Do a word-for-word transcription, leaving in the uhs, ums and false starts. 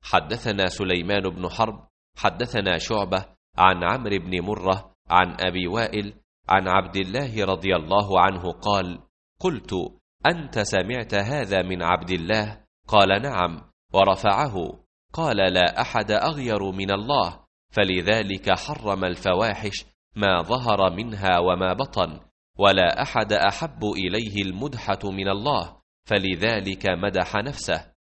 حدثنا سليمان بن حرب حدثنا شعبة عن عمرو بن مرة عن أبي وائل عن عبد الله رضي الله عنه قال: قلت: أنت سمعت هذا من عبد الله؟ قال: نعم. ورفعه قال: لا أحد أغير من الله، فلذلك حرم الفواحش ما ظهر منها وما بطن، ولا أحد أحب إليه المدحة من الله، فلذلك مدح نفسه.